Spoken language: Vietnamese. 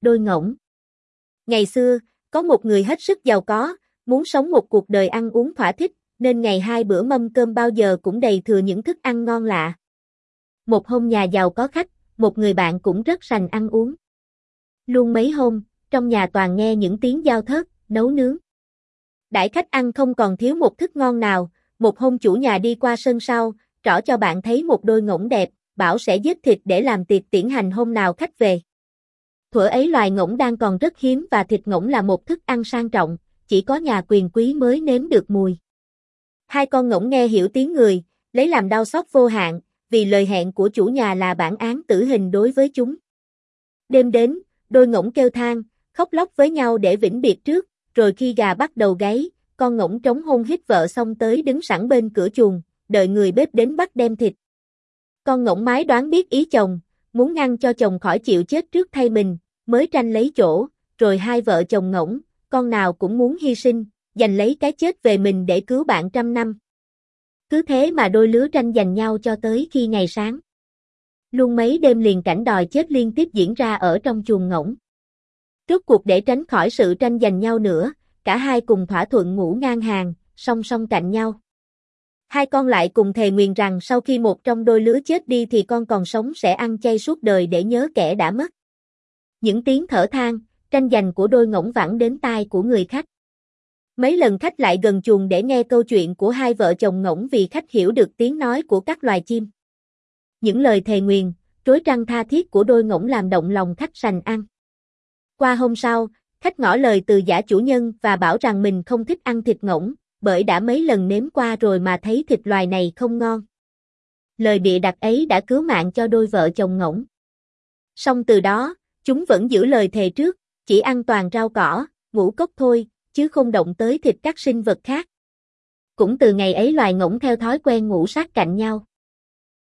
đôi ngỗng. Ngày xưa, có một người hết sức giàu có, muốn sống một cuộc đời ăn uống thỏa thích, nên ngày 2 bữa mâm cơm bao giờ cũng đầy thừa những thức ăn ngon lạ. Một hôm nhà giàu có khách, một người bạn cũng rất sành ăn uống. Luôn mấy hôm, trong nhà toàn nghe những tiếng dao thớt, nấu nướng. Đãi khách ăn không còn thiếu một thức ngon nào, một hôm chủ nhà đi qua sân sau, trỏ cho bạn thấy một đôi ngỗng đẹp, bảo sẽ giết thịt để làm tiệc tiễn hành hôm nào khách về. Thuở ấy loài ngỗng đang còn rất hiếm và thịt ngỗng là một thức ăn sang trọng, chỉ có nhà quyền quý mới nếm được mùi. Hai con ngỗng nghe hiểu tiếng người, lấy làm đau xót vô hạn, vì lời hẹn của chủ nhà là bản án tử hình đối với chúng. Đêm đến, đôi ngỗng kêu than, khóc lóc với nhau để vĩnh biệt trước, rồi khi gà bắt đầu gáy, con ngỗng trống hôn hít vợ xong tới đứng sẵn bên cửa chuồng, đợi người bếp đến bắt đem thịt. Con ngỗng mái đoán biết ý chồng, muốn ngăn cho chồng khỏi chịu chết trước thay mình, mới tranh lấy chỗ, rồi hai vợ chồng ngỗng, con nào cũng muốn hy sinh, giành lấy cái chết về mình để cứu bạn 100 năm. Cứ thế mà đôi lứa tranh giành nhau cho tới khi ngày sáng. Luôn mấy đêm liền cảnh đòi chết liên tiếp diễn ra ở trong chuồng ngỗng. Rốt cuộc để tránh khỏi sự tranh giành nhau nữa, cả hai cùng thỏa thuận ngủ ngang hàng, song song cạnh nhau. Hai con lại cùng thề nguyền rằng sau khi một trong đôi lứa chết đi thì con còn sống sẽ ăn chay suốt đời để nhớ kẻ đã mất. Những tiếng thở than, tranh giành của đôi ngỗng vẳng đến tai của người khách. Mấy lần khách lại gần chuồng để nghe câu chuyện của hai vợ chồng ngỗng vì khách hiểu được tiếng nói của các loài chim. Những lời thề nguyền, trối trăng tha thiết của đôi ngỗng làm động lòng khách sành ăn. Qua hôm sau, khách ngỏ lời từ giả chủ nhân và bảo rằng mình không thích ăn thịt ngỗng, bởi đã mấy lần nếm qua rồi mà thấy thịt loài này không ngon. Lời bịa đặt ấy đã cứu mạng cho đôi vợ chồng ngỗng. Song từ đó, chúng vẫn giữ lời thề trước, chỉ ăn toàn rau cỏ, ngũ cốc thôi, chứ không động tới thịt các sinh vật khác. Cũng từ ngày ấy loài ngỗng theo thói quen ngủ sát cạnh nhau.